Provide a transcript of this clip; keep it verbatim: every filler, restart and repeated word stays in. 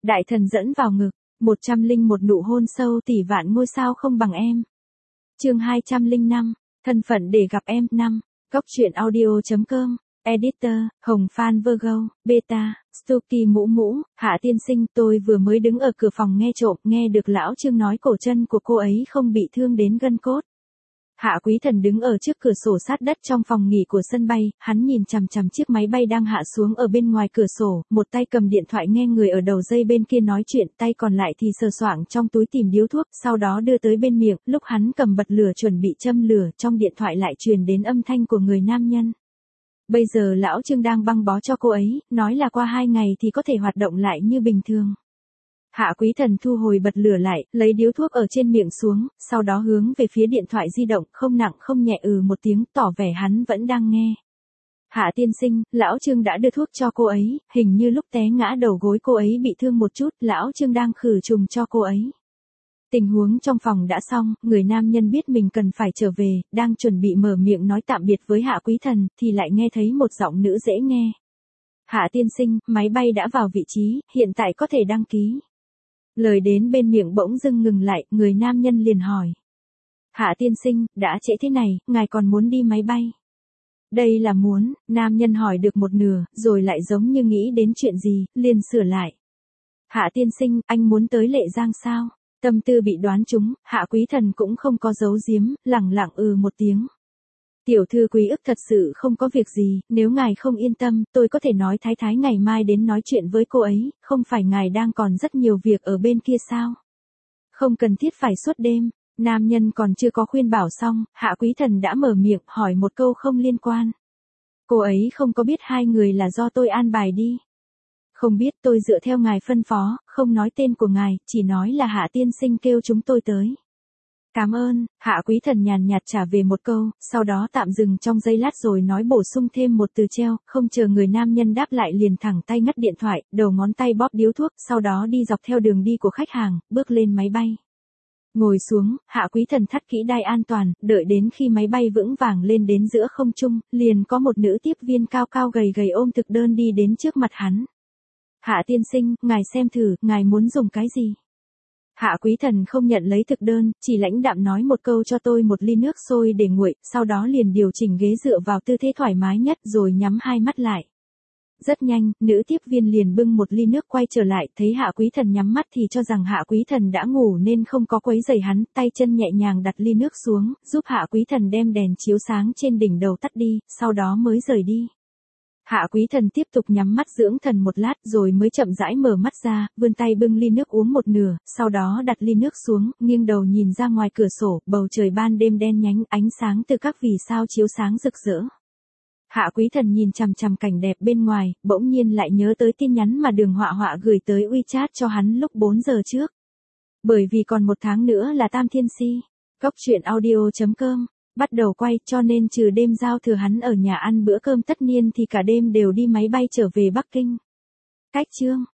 Đại thần dẫn vào ngực, một trăm linh một nụ hôn sâu tỷ vạn ngôi sao không bằng em. Chương hai trăm lẻ năm, thân phận để gặp em. năm. Cốc truyện audio chấm com. Editor, Hồng Phan Virgo, Beta, Stucky mũ mũ, Hạ tiên sinh, tôi vừa mới đứng ở cửa phòng nghe trộm, nghe được lão Trương nói cổ chân của cô ấy không bị thương đến gân cốt. Hạ Quý Thần đứng ở trước cửa sổ sát đất trong phòng nghỉ của sân bay, hắn nhìn chằm chằm chiếc máy bay đang hạ xuống ở bên ngoài cửa sổ, một tay cầm điện thoại nghe người ở đầu dây bên kia nói chuyện, tay còn lại thì sờ soạng trong túi tìm điếu thuốc, sau đó đưa tới bên miệng, lúc hắn cầm bật lửa chuẩn bị châm lửa, trong điện thoại lại truyền đến âm thanh của người nam nhân. Bây giờ lão Trương đang băng bó cho cô ấy, nói là qua hai ngày thì có thể hoạt động lại như bình thường. Hạ Quý Thần thu hồi bật lửa lại, lấy điếu thuốc ở trên miệng xuống, sau đó hướng về phía điện thoại di động, không nặng không nhẹ ừ một tiếng, tỏ vẻ hắn vẫn đang nghe. Hạ tiên sinh, lão Trương đã đưa thuốc cho cô ấy, hình như lúc té ngã đầu gối cô ấy bị thương một chút, lão Trương đang khử trùng cho cô ấy. Tình huống trong phòng đã xong, người nam nhân biết mình cần phải trở về, đang chuẩn bị mở miệng nói tạm biệt với Hạ Quý Thần, thì lại nghe thấy một giọng nữ dễ nghe. Hạ tiên sinh, máy bay đã vào vị trí, hiện tại có thể đăng ký. Lời đến bên miệng bỗng dưng ngừng lại, người nam nhân liền hỏi. Hạ tiên sinh, đã trễ thế này, ngài còn muốn đi máy bay? Đây là muốn, nam nhân hỏi được một nửa, rồi lại giống như nghĩ đến chuyện gì, liền sửa lại. Hạ tiên sinh, anh muốn tới Lệ Giang sao? Tâm tư bị đoán trúng, Hạ Quý Thần cũng không có giấu giếm, lẳng lặng ừ một tiếng. Tiểu thư quý ức thật sự không có việc gì, nếu ngài không yên tâm, tôi có thể nói thái thái ngày mai đến nói chuyện với cô ấy, không phải ngài đang còn rất nhiều việc ở bên kia sao? Không cần thiết phải suốt đêm, nam nhân còn chưa có khuyên bảo xong, Hạ Quý Thần đã mở miệng hỏi một câu không liên quan. Cô ấy không có biết hai người là do tôi an bài đi. Không biết, tôi dựa theo ngài phân phó, không nói tên của ngài, chỉ nói là Hạ tiên sinh kêu chúng tôi tới. Cảm ơn, Hạ Quý Thần nhàn nhạt trả về một câu, sau đó tạm dừng trong giây lát rồi nói bổ sung thêm một từ treo, không chờ người nam nhân đáp lại liền thẳng tay ngắt điện thoại, đầu ngón tay bóp điếu thuốc, sau đó đi dọc theo đường đi của khách hàng, bước lên máy bay. Ngồi xuống, Hạ Quý Thần thắt kỹ đai an toàn, đợi đến khi máy bay vững vàng lên đến giữa không trung, liền có một nữ tiếp viên cao cao gầy gầy ôm thực đơn đi đến trước mặt hắn. Hạ tiên sinh, ngài xem thử, ngài muốn dùng cái gì? Hạ Quý Thần không nhận lấy thực đơn, chỉ lãnh đạm nói một câu cho tôi một ly nước sôi để nguội, sau đó liền điều chỉnh ghế dựa vào tư thế thoải mái nhất rồi nhắm hai mắt lại. Rất nhanh, nữ tiếp viên liền bưng một ly nước quay trở lại, thấy Hạ Quý Thần nhắm mắt thì cho rằng Hạ Quý Thần đã ngủ nên không có quấy rầy hắn, tay chân nhẹ nhàng đặt ly nước xuống, giúp Hạ Quý Thần đem đèn chiếu sáng trên đỉnh đầu tắt đi, sau đó mới rời đi. Hạ Quý Thần tiếp tục nhắm mắt dưỡng thần một lát rồi mới chậm rãi mở mắt ra, vươn tay bưng ly nước uống một nửa, sau đó đặt ly nước xuống, nghiêng đầu nhìn ra ngoài cửa sổ, bầu trời ban đêm đen nhánh, ánh sáng từ các vì sao chiếu sáng rực rỡ. Hạ Quý Thần nhìn chằm chằm cảnh đẹp bên ngoài, bỗng nhiên lại nhớ tới tin nhắn mà Đường Họa Họa gửi tới WeChat cho hắn lúc bốn giờ trước. Bởi vì còn một tháng nữa là Tam Thiên Si. Cốc truyện audio chấm com bắt đầu quay, cho nên trừ đêm giao thừa hắn ở nhà ăn bữa cơm tất niên thì cả đêm đều đi máy bay trở về Bắc Kinh. Cách chương